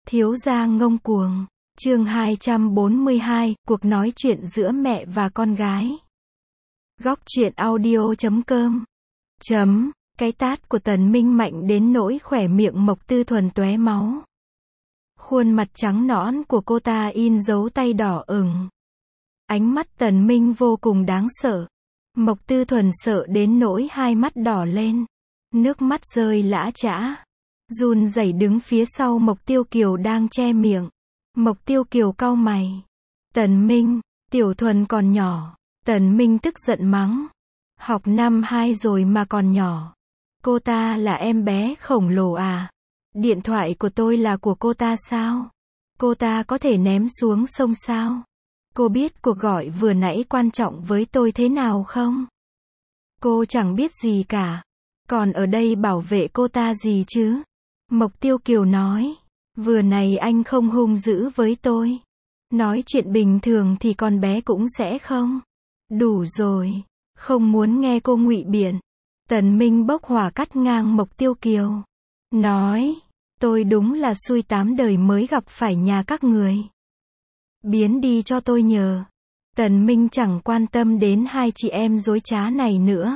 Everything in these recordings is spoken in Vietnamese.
Thiếu gia ngông cuồng. Chương 242, cuộc nói chuyện giữa mẹ và con gái. Góc truyện audio.com. Cái tát của Tần Minh mạnh đến nỗi khỏe miệng Mộc Tư Thuần tóe máu. Khuôn mặt trắng nõn của cô ta in dấu tay đỏ ửng. Ánh mắt Tần Minh vô cùng đáng sợ. Mộc Tư Thuần sợ đến nỗi hai mắt đỏ lên. Nước mắt rơi lã chã. Run rẩy đứng phía sau Mộc Tiêu Kiều đang che miệng. Mộc Tiêu Kiều cau mày. Tần Minh, Tiểu Thuần còn nhỏ. Tần Minh tức giận mắng. Học năm 2 rồi mà còn nhỏ. Cô ta là em bé khổng lồ à? Điện thoại của tôi là của cô ta sao? Cô ta có thể ném xuống sông sao? Cô biết cuộc gọi vừa nãy quan trọng với tôi thế nào không? Cô chẳng biết gì cả. Còn ở đây bảo vệ cô ta gì chứ? Mộc Tiêu Kiều nói. Vừa này anh không hung dữ với tôi. Nói chuyện bình thường thì con bé cũng sẽ không. Đủ rồi. Không muốn nghe cô ngụy biện. Tần Minh bốc hỏa cắt ngang Mộc Tiêu Kiều. Nói. Tôi đúng là xui 8 đời mới gặp phải nhà các người. Biến đi cho tôi nhờ. Tần Minh chẳng quan tâm đến hai chị em dối trá này nữa.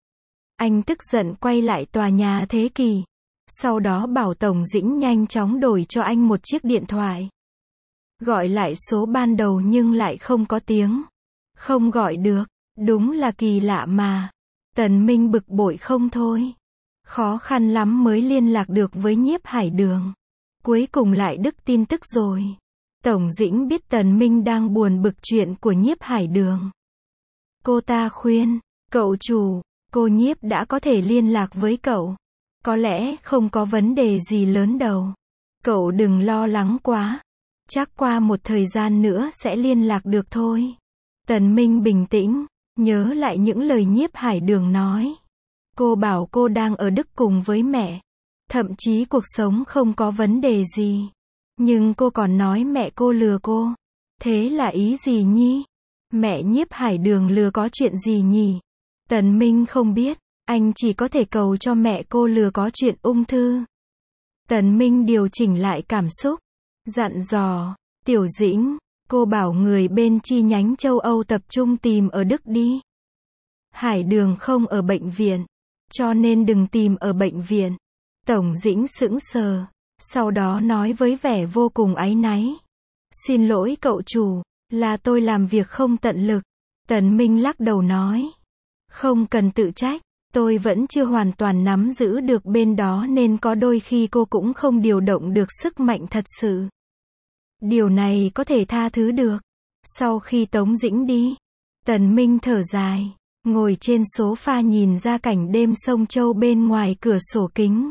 Anh tức giận quay lại tòa nhà Thế Kỷ. Sau đó bảo Tổng Dĩnh nhanh chóng đổi cho anh một chiếc điện thoại. Gọi lại số ban đầu nhưng lại không có tiếng. Không gọi được. Đúng là kỳ lạ mà. Tần Minh bực bội không thôi. Khó khăn lắm mới liên lạc được với Nhiếp Hải Đường. Cuối cùng lại đứt tin tức rồi. Tổng Dĩnh biết Tần Minh đang buồn bực chuyện của Nhiếp Hải Đường. Cô ta khuyên, cậu chủ, cô Nhiếp đã có thể liên lạc với cậu. Có lẽ không có vấn đề gì lớn đâu. Cậu đừng lo lắng quá. Chắc qua một thời gian nữa sẽ liên lạc được thôi. Tần Minh bình tĩnh, nhớ lại những lời Nhiếp Hải Đường nói. Cô bảo cô đang ở Đức cùng với mẹ. Thậm chí cuộc sống không có vấn đề gì. Nhưng cô còn nói mẹ cô lừa cô. Thế là ý gì nhỉ? Mẹ Nhiếp Hải Đường lừa có chuyện gì nhỉ? Tần Minh không biết. Anh chỉ có thể cầu cho mẹ cô lừa có chuyện ung thư. Tần Minh điều chỉnh lại cảm xúc. Dặn dò. Tiểu Dĩnh, cô bảo người bên chi nhánh châu Âu tập trung tìm ở Đức đi. Hải Đường không ở bệnh viện. Cho nên đừng tìm ở bệnh viện. Tổng Dĩnh sững sờ. Sau đó nói với vẻ vô cùng áy náy. Xin lỗi cậu chủ, là tôi làm việc không tận lực. Tần Minh lắc đầu nói. Không cần tự trách, tôi vẫn chưa hoàn toàn nắm giữ được bên đó nên có đôi khi cô cũng không điều động được sức mạnh thật sự. Điều này có thể tha thứ được. Sau khi Tống Dĩnh đi, Tần Minh thở dài, ngồi trên sofa nhìn ra cảnh đêm sông Châu bên ngoài cửa sổ kính.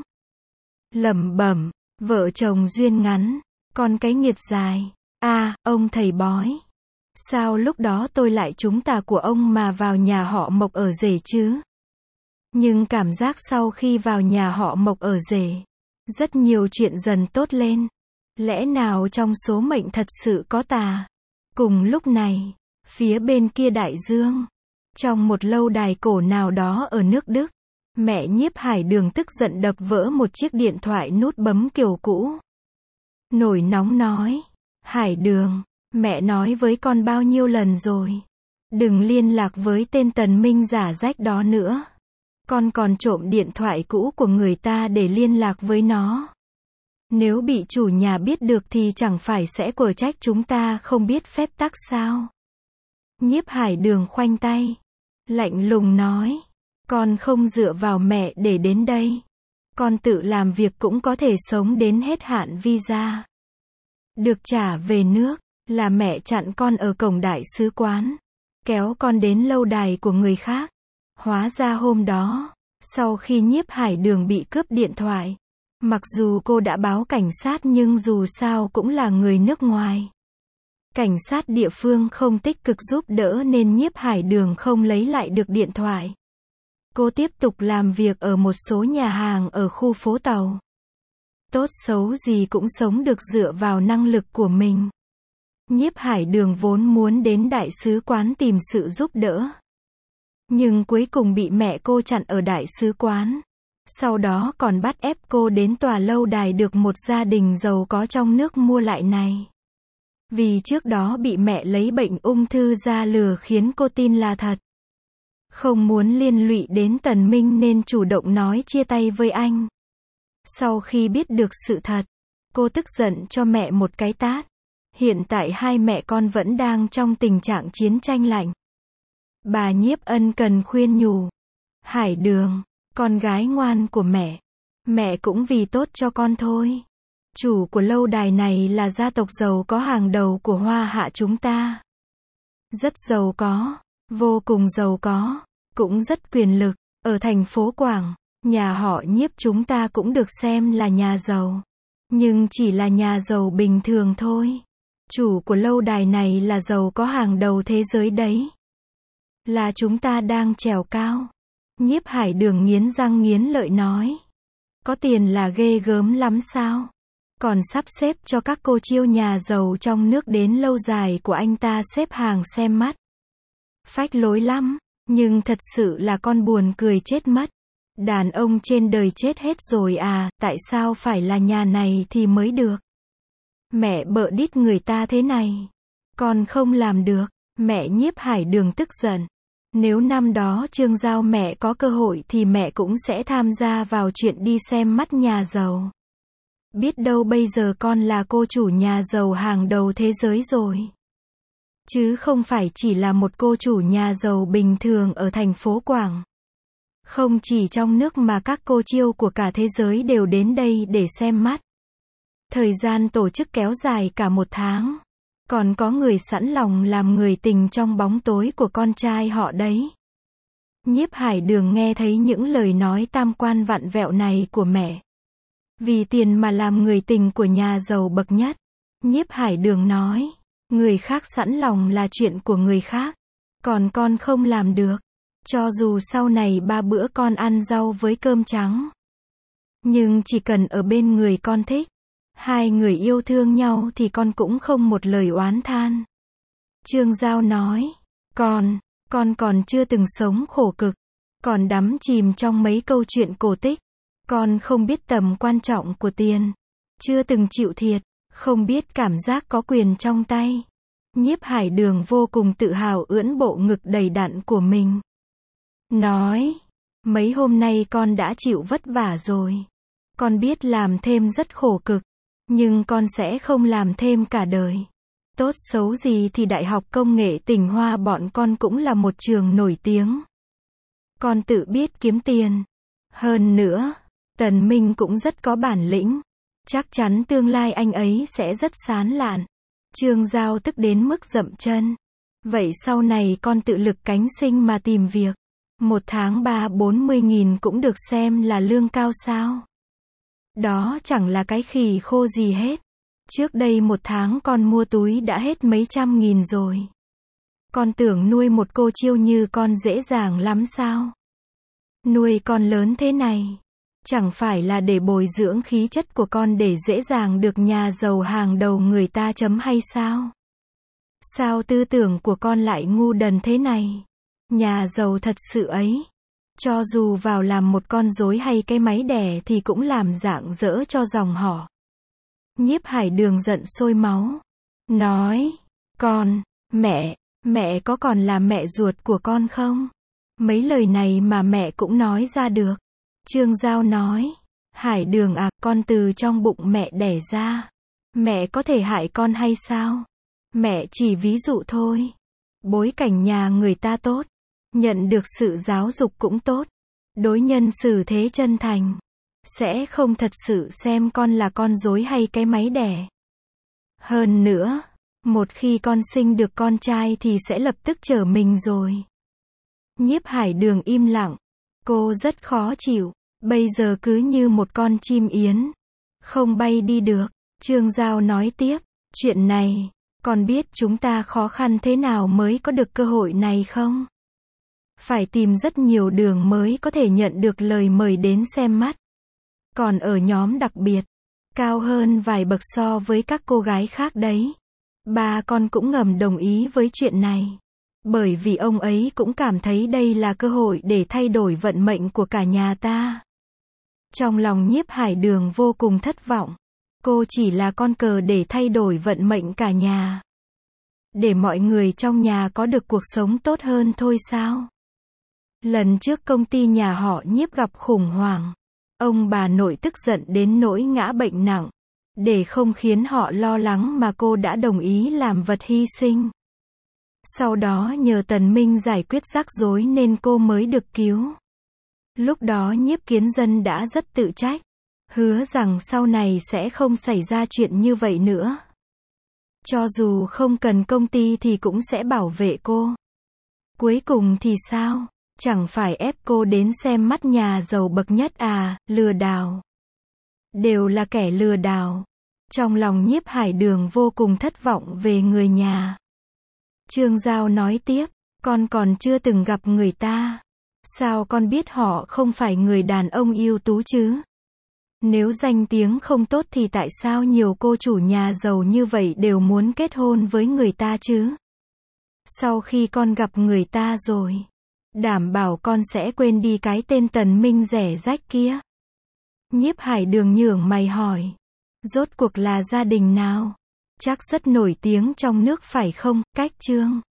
Lẩm bẩm. Vợ chồng duyên ngắn, còn cái nghiệt dài. Ông thầy bói. Sao lúc đó tôi lại trúng tà của ông mà vào nhà họ Mộc ở rể chứ? Nhưng cảm giác sau khi vào nhà họ Mộc ở rể, rất nhiều chuyện dần tốt lên. Lẽ nào trong số mệnh thật sự có tà? Cùng lúc này, phía bên kia đại dương, trong một lâu đài cổ nào đó ở nước Đức, mẹ Nhiếp Hải Đường tức giận đập vỡ một chiếc điện thoại nút bấm kiểu cũ. Nổi nóng nói. Hải Đường, mẹ nói với con bao nhiêu lần rồi. Đừng liên lạc với tên Tần Minh giả rách đó nữa. Con còn trộm điện thoại cũ của người ta để liên lạc với nó. Nếu bị chủ nhà biết được thì chẳng phải sẽ quở trách chúng ta không biết phép tắc sao? Nhiếp Hải Đường khoanh tay. Lạnh lùng nói. Con không dựa vào mẹ để đến đây. Con tự làm việc cũng có thể sống đến hết hạn visa. Được trả về nước, là mẹ chặn con ở cổng đại sứ quán. Kéo con đến lâu đài của người khác. Hóa ra hôm đó, sau khi Nhiếp Hải Đường bị cướp điện thoại. Mặc dù cô đã báo cảnh sát nhưng dù sao cũng là người nước ngoài. Cảnh sát địa phương không tích cực giúp đỡ nên Nhiếp Hải Đường không lấy lại được điện thoại. Cô tiếp tục làm việc ở một số nhà hàng ở khu phố Tàu. Tốt xấu gì cũng sống được dựa vào năng lực của mình. Nhiếp Hải Đường vốn muốn đến đại sứ quán tìm sự giúp đỡ. Nhưng cuối cùng bị mẹ cô chặn ở đại sứ quán. Sau đó còn bắt ép cô đến tòa lâu đài được một gia đình giàu có trong nước mua lại này. Vì trước đó bị mẹ lấy bệnh ung thư ra lừa khiến cô tin là thật. Không muốn liên lụy đến Tần Minh nên chủ động nói chia tay với anh. Sau khi biết được sự thật, cô tức giận cho mẹ một cái tát. Hiện tại hai mẹ con vẫn đang trong tình trạng chiến tranh lạnh. Bà Nhiếp Ân cần khuyên nhủ. Hải Đường, con gái ngoan của mẹ cũng vì tốt cho con thôi. Chủ của lâu đài này là gia tộc giàu có hàng đầu của Hoa Hạ chúng ta. Rất giàu có, vô cùng giàu có, cũng rất quyền lực. Ở thành phố Quảng, nhà họ Nhiếp chúng ta cũng được xem là nhà giàu. Nhưng chỉ là nhà giàu bình thường thôi. Chủ của lâu đài này là giàu có hàng đầu thế giới đấy. Là chúng ta đang trèo cao. Nhiếp Hải Đường nghiến răng nghiến lợi nói. Có tiền là ghê gớm lắm sao? Còn sắp xếp cho các cô chiêu nhà giàu trong nước đến lâu dài của anh ta xếp hàng xem mắt. Phách lối lắm, nhưng thật sự là con buồn cười chết mất. Đàn ông trên đời chết hết rồi à, tại sao phải là nhà này thì mới được? Mẹ bợ đít người ta thế này. Con không làm được. Mẹ Nhiếp Hải Đường tức giận. Nếu năm đó Trương Giao mẹ có cơ hội thì mẹ cũng sẽ tham gia vào chuyện đi xem mắt nhà giàu. Biết đâu bây giờ con là cô chủ nhà giàu hàng đầu thế giới rồi. Chứ không phải chỉ là một cô chủ nhà giàu bình thường ở thành phố Quảng. Không chỉ trong nước mà các cô chiêu của cả thế giới đều đến đây để xem mắt. Thời gian tổ chức kéo dài cả 1 tháng. Còn có người sẵn lòng làm người tình trong bóng tối của con trai họ đấy. Nhiếp Hải Đường nghe thấy những lời nói tam quan vặn vẹo này của mẹ. Vì tiền mà làm người tình của nhà giàu bậc nhất. Nhiếp Hải Đường nói. Người khác sẵn lòng là chuyện của người khác. Còn con không làm được. Cho dù sau này 3 bữa con ăn rau với cơm trắng. Nhưng chỉ cần ở bên người con thích. Hai người yêu thương nhau thì con cũng không một lời oán than. Trương Giao nói. Con còn chưa từng sống khổ cực. Còn đắm chìm trong mấy câu chuyện cổ tích. Con không biết tầm quan trọng của tiền. Chưa từng chịu thiệt. Không biết cảm giác có quyền trong tay. Nhiếp Hải Đường vô cùng tự hào ưỡn bộ ngực đầy đặn của mình. Nói. Mấy hôm nay con đã chịu vất vả rồi. Con biết làm thêm rất khổ cực. Nhưng con sẽ không làm thêm cả đời. Tốt xấu gì thì Đại học Công nghệ Tỉnh Hoa bọn con cũng là một trường nổi tiếng. Con tự biết kiếm tiền. Hơn nữa, Tần Minh cũng rất có bản lĩnh. Chắc chắn tương lai anh ấy sẽ rất sáng lạn. Trương Giao tức đến mức dậm chân. Vậy sau này con tự lực cánh sinh mà tìm việc. 1 tháng 30-40 nghìn cũng được xem là lương cao sao? Đó chẳng là cái khỉ khô gì hết. Trước đây 1 tháng con mua túi đã hết mấy trăm nghìn rồi. Con tưởng nuôi một cô chiêu như con dễ dàng lắm sao? Nuôi con lớn thế này, chẳng phải là để bồi dưỡng khí chất của con để dễ dàng được nhà giàu hàng đầu người ta chấm hay sao? Sao tư tưởng của con lại ngu đần thế này? Nhà giàu thật sự ấy. Cho dù vào làm một con rối hay cái máy đẻ thì cũng làm rạng rỡ cho dòng họ. Nhiếp Hải Đường giận sôi máu. Nói. Mẹ có còn là mẹ ruột của con không? Mấy lời này mà mẹ cũng nói ra được. Trương Giao nói. Hải Đường à, con từ trong bụng mẹ đẻ ra. Mẹ có thể hại con hay sao? Mẹ chỉ ví dụ thôi. Bối cảnh nhà người ta tốt. Nhận được sự giáo dục cũng tốt. Đối nhân xử thế chân thành. Sẽ không thật sự xem con là con rối hay cái máy đẻ. Hơn nữa, một khi con sinh được con trai thì sẽ lập tức trở mình rồi. Nhiếp Hải Đường im lặng. Cô rất khó chịu. Bây giờ cứ như một con chim yến. Không bay đi được. Trương Giao nói tiếp. Chuyện này, con biết chúng ta khó khăn thế nào mới có được cơ hội này không? Phải tìm rất nhiều đường mới có thể nhận được lời mời đến xem mắt. Còn ở nhóm đặc biệt, cao hơn vài bậc so với các cô gái khác đấy. Ba con cũng ngầm đồng ý với chuyện này. Bởi vì ông ấy cũng cảm thấy đây là cơ hội để thay đổi vận mệnh của cả nhà ta. Trong lòng Nhiếp Hải Đường vô cùng thất vọng. Cô chỉ là con cờ để thay đổi vận mệnh cả nhà. Để mọi người trong nhà có được cuộc sống tốt hơn thôi sao? Lần trước công ty nhà họ Nhiếp gặp khủng hoảng. Ông bà nội tức giận đến nỗi ngã bệnh nặng. Để không khiến họ lo lắng mà cô đã đồng ý làm vật hy sinh. Sau đó nhờ Tần Minh giải quyết rắc rối nên cô mới được cứu. Lúc đó Nhiếp Kiến Dân đã rất tự trách. Hứa rằng sau này sẽ không xảy ra chuyện như vậy nữa. Cho dù không cần công ty thì cũng sẽ bảo vệ cô. Cuối cùng thì sao? Chẳng phải ép cô đến xem mắt nhà giàu bậc nhất à, lừa đảo. Đều là kẻ lừa đảo. Trong lòng Nhiếp Hải Đường vô cùng thất vọng về người nhà. Trương Giao nói tiếp, con còn chưa từng gặp người ta. Sao con biết họ không phải người đàn ông ưu tú chứ? Nếu danh tiếng không tốt thì tại sao nhiều cô chủ nhà giàu như vậy đều muốn kết hôn với người ta chứ? Sau khi con gặp người ta rồi, đảm bảo con sẽ quên đi cái tên Tần Minh rẻ rách kia. Nhiếp Hải Đường nhướng mày hỏi, rốt cuộc là gia đình nào? Chắc rất nổi tiếng trong nước phải không? Cách Trương